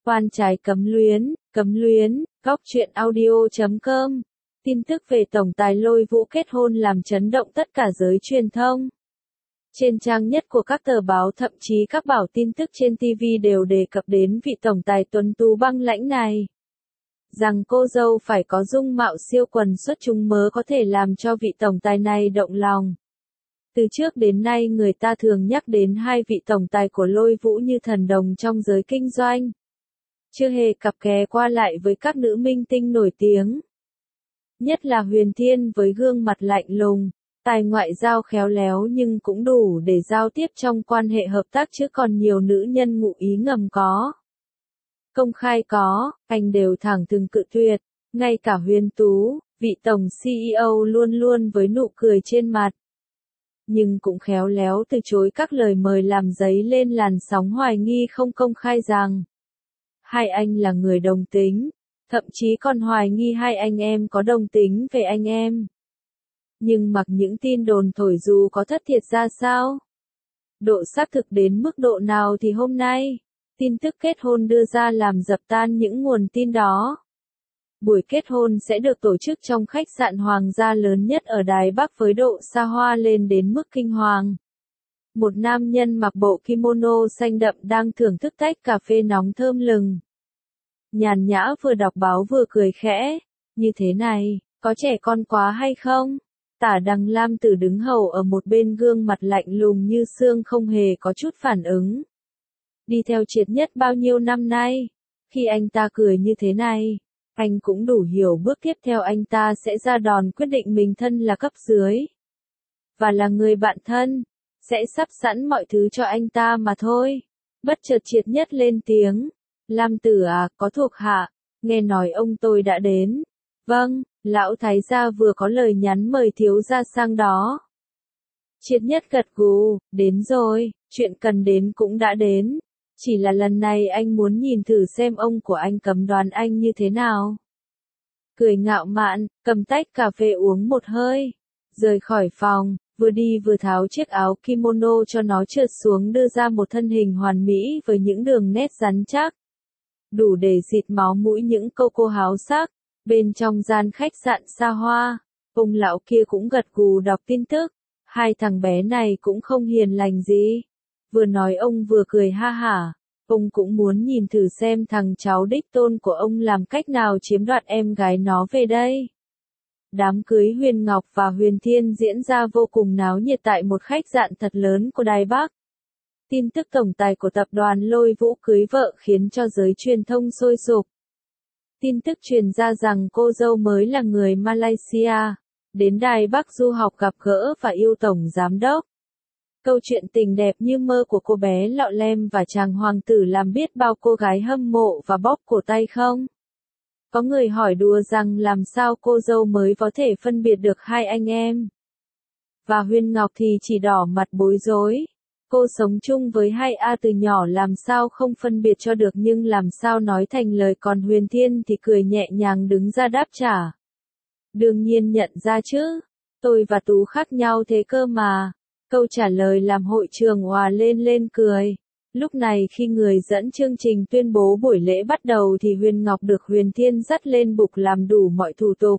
Oan trái cấm luyến, góc truyện audio.com. Tin tức về tổng tài Lôi Vũ kết hôn làm chấn động tất cả giới truyền thông. Trên trang nhất của các tờ báo thậm chí các bảo tin tức trên TV đều đề cập đến vị tổng tài tuấn tú băng lãnh này. Rằng cô dâu phải có dung mạo siêu quần xuất chúng mới có thể làm cho vị tổng tài này động lòng. Từ trước đến nay người ta thường nhắc đến hai vị tổng tài của Lôi Vũ như thần đồng trong giới kinh doanh. Chưa hề cặp kè qua lại với các nữ minh tinh nổi tiếng. Nhất là Huyền Thiên với gương mặt lạnh lùng, tài ngoại giao khéo léo nhưng cũng đủ để giao tiếp trong quan hệ hợp tác chứ còn nhiều nữ nhân ngụ ý ngầm có. Công khai có, anh đều thẳng thừng cự tuyệt, ngay cả Huyền Tú, vị tổng CEO luôn luôn với nụ cười trên mặt. Nhưng cũng khéo léo từ chối các lời mời làm dấy lên làn sóng hoài nghi không công khai rằng hai anh là người đồng tính, thậm chí còn hoài nghi hai anh em có đồng tính về anh em. Nhưng mặc những tin đồn thổi dù có thất thiệt ra sao, độ xác thực đến mức độ nào thì hôm nay, tin tức kết hôn đưa ra làm dập tan những nguồn tin đó. Buổi kết hôn sẽ được tổ chức trong khách sạn hoàng gia lớn nhất ở Đài Bắc với độ xa hoa lên đến mức kinh hoàng. Một nam nhân mặc bộ kimono xanh đậm đang thưởng thức tách cà phê nóng thơm lừng. Nhàn nhã vừa đọc báo vừa cười khẽ, như thế này, có trẻ con quá hay không? Tả Đằng Lam Tử đứng hầu ở một bên gương mặt lạnh lùng như xương không hề có chút phản ứng. Đi theo Triệt Nhất bao nhiêu năm nay, khi anh ta cười như thế này, anh cũng đủ hiểu bước tiếp theo anh ta sẽ ra đòn quyết định mình thân là cấp dưới. Và là người bạn thân, sẽ sắp sẵn mọi thứ cho anh ta mà thôi. Bất chợt Triệt Nhất lên tiếng. Lam Tử à, có thuộc hạ, nghe nói ông tôi đã đến. Vâng, lão thái gia vừa có lời nhắn mời thiếu gia sang đó. Triệt Nhất gật gù, đến rồi, chuyện cần đến cũng đã đến. Chỉ là lần này anh muốn nhìn thử xem ông của anh cấm đoán anh như thế nào. Cười ngạo mạn, cầm tách cà phê uống một hơi. Rời khỏi phòng, vừa đi vừa tháo chiếc áo kimono cho nó trượt xuống đưa ra một thân hình hoàn mỹ với những đường nét rắn chắc. Đủ để xịt máu mũi những cô háo sắc. Bên trong gian khách sạn xa hoa, ông lão kia cũng gật gù đọc tin tức. Hai thằng bé này cũng không hiền lành gì. Vừa nói ông vừa cười ha hả. Ông cũng muốn nhìn thử xem thằng cháu đích tôn của ông làm cách nào chiếm đoạt em gái nó về đây. Đám cưới Huyền Ngọc và Huyền Thiên diễn ra vô cùng náo nhiệt tại một khách sạn thật lớn của Đài Bắc. Tin tức tổng tài của tập đoàn Lôi Vũ cưới vợ khiến cho giới truyền thông sôi sục. Tin tức truyền ra rằng cô dâu mới là người Malaysia, đến Đài Bắc du học gặp gỡ và yêu tổng giám đốc. Câu chuyện tình đẹp như mơ của cô bé lọ lem và chàng hoàng tử làm biết bao cô gái hâm mộ và bóp cổ tay không? Có người hỏi đùa rằng làm sao cô dâu mới có thể phân biệt được hai anh em. Và Huyền Ngọc thì chỉ đỏ mặt bối rối. Cô sống chung với hai A từ nhỏ làm sao không phân biệt cho được nhưng làm sao nói thành lời, còn Huyền Thiên thì cười nhẹ nhàng đứng ra đáp trả. Đương nhiên nhận ra chứ, tôi và Tú khác nhau thế cơ mà. Câu trả lời làm hội trường òa lên cười. Lúc này khi người dẫn chương trình tuyên bố buổi lễ bắt đầu thì Huyền Ngọc được Huyền Thiên dắt lên bục làm đủ mọi thủ tục.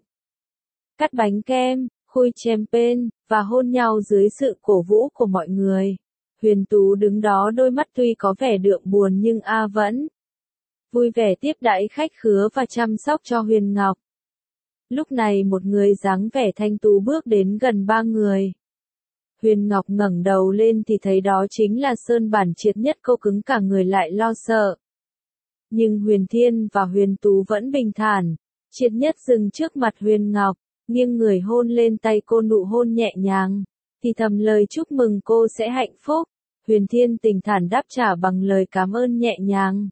Cắt bánh kem, khui champagne, và hôn nhau dưới sự cổ vũ của mọi người. Huyền Tú đứng đó đôi mắt tuy có vẻ đượm buồn nhưng vẫn vui vẻ tiếp đãi khách khứa và chăm sóc cho Huyền Ngọc. Lúc này một người dáng vẻ thanh tú bước đến gần ba người. Huyền Ngọc ngẩng đầu lên thì thấy đó chính là Sơn Bản Triệt Nhất, cô cứng cả người lại lo sợ. Nhưng Huyền Thiên và Huyền Tú vẫn bình thản. Triệt Nhất dừng trước mặt Huyền Ngọc, nghiêng người hôn lên tay cô, nụ hôn nhẹ nhàng, thì thầm lời chúc mừng cô sẽ hạnh phúc. Huyền Thiên bình thản đáp trả bằng lời cảm ơn nhẹ nhàng.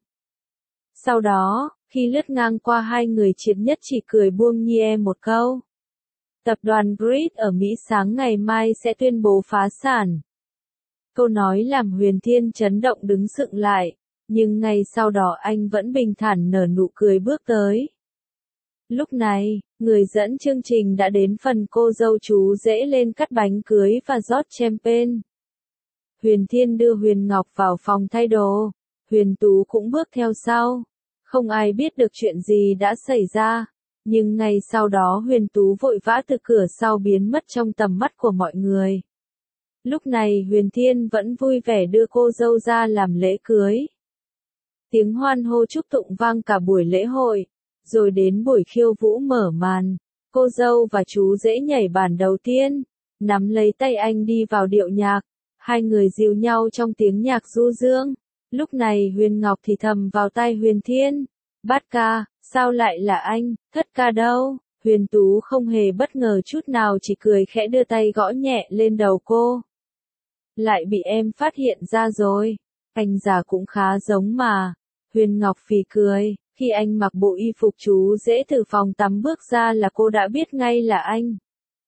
Sau đó, khi lướt ngang qua hai người, Triệt Nhất chỉ cười buông nhie một câu. Tập đoàn Grid ở Mỹ sáng ngày mai sẽ tuyên bố phá sản. Câu nói làm Huyền Thiên chấn động đứng sững lại, nhưng ngay sau đó anh vẫn bình thản nở nụ cười bước tới. Lúc này, người dẫn chương trình đã đến phần cô dâu chú rể lên cắt bánh cưới và rót champagne. Huyền Thiên đưa Huyền Ngọc vào phòng thay đồ, Huyền Tú cũng bước theo sau. Không ai biết được chuyện gì đã xảy ra, nhưng ngay sau đó Huyền Tú vội vã từ cửa sau biến mất trong tầm mắt của mọi người. Lúc này Huyền Thiên vẫn vui vẻ đưa cô dâu ra làm lễ cưới. Tiếng hoan hô chúc tụng vang cả buổi lễ hội, rồi đến buổi khiêu vũ mở màn. Cô dâu và chú rể nhảy bàn đầu tiên, nắm lấy tay anh đi vào điệu nhạc, hai người dìu nhau trong tiếng nhạc du dương. Lúc này Huyền Ngọc thì thầm vào tai Huyền Thiên, Bát ca, sao lại là anh, Thất ca đâu? Huyền Tú không hề bất ngờ chút nào, chỉ cười khẽ đưa tay gõ nhẹ lên đầu cô. Lại bị em phát hiện ra rồi, anh già cũng khá giống mà. Huyền Ngọc phì cười, khi anh mặc bộ y phục chú rể từ phòng tắm bước ra là cô đã biết ngay là anh.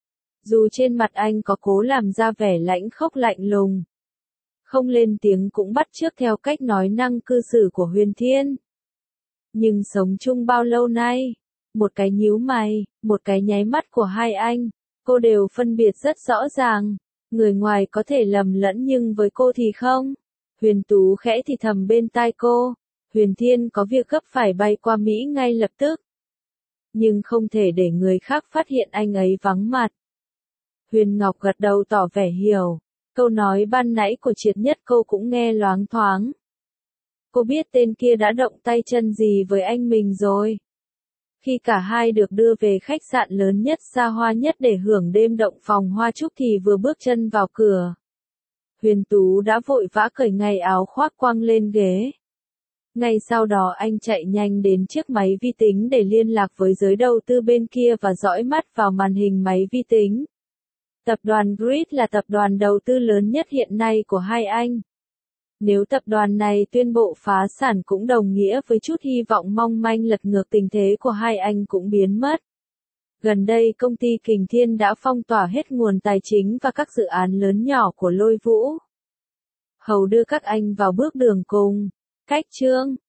Dù trên mặt anh có cố làm ra vẻ lãnh khốc lạnh lùng, không lên tiếng cũng bắt chước theo cách nói năng cư xử của Huyền Thiên. Nhưng sống chung bao lâu nay, một cái nhíu mày, một cái nháy mắt của hai anh, cô đều phân biệt rất rõ ràng. Người ngoài có thể lầm lẫn nhưng với cô thì không. Huyền Tú khẽ thì thầm bên tai cô, Huyền Thiên có việc gấp phải bay qua Mỹ ngay lập tức. Nhưng không thể để người khác phát hiện anh ấy vắng mặt. Huyền Ngọc gật đầu tỏ vẻ hiểu, câu nói ban nãy của Triệt Nhất cô cũng nghe loáng thoáng. Cô biết tên kia đã động tay chân gì với anh mình rồi. Khi cả hai được đưa về khách sạn lớn nhất xa hoa nhất để hưởng đêm động phòng hoa trúc thì vừa bước chân vào cửa, Huyền Tú đã vội vã cởi ngay áo khoác quăng lên ghế. Ngay sau đó anh chạy nhanh đến chiếc máy vi tính để liên lạc với giới đầu tư bên kia và dõi mắt vào màn hình máy vi tính. Tập đoàn Grid là tập đoàn đầu tư lớn nhất hiện nay của hai anh. Nếu tập đoàn này tuyên bộ phá sản cũng đồng nghĩa với chút hy vọng mong manh lật ngược tình thế của hai anh cũng biến mất. Gần đây công ty Kình Thiên đã phong tỏa hết nguồn tài chính và các dự án lớn nhỏ của Lôi Vũ. Hầu đưa các anh vào bước đường cùng. Cách chương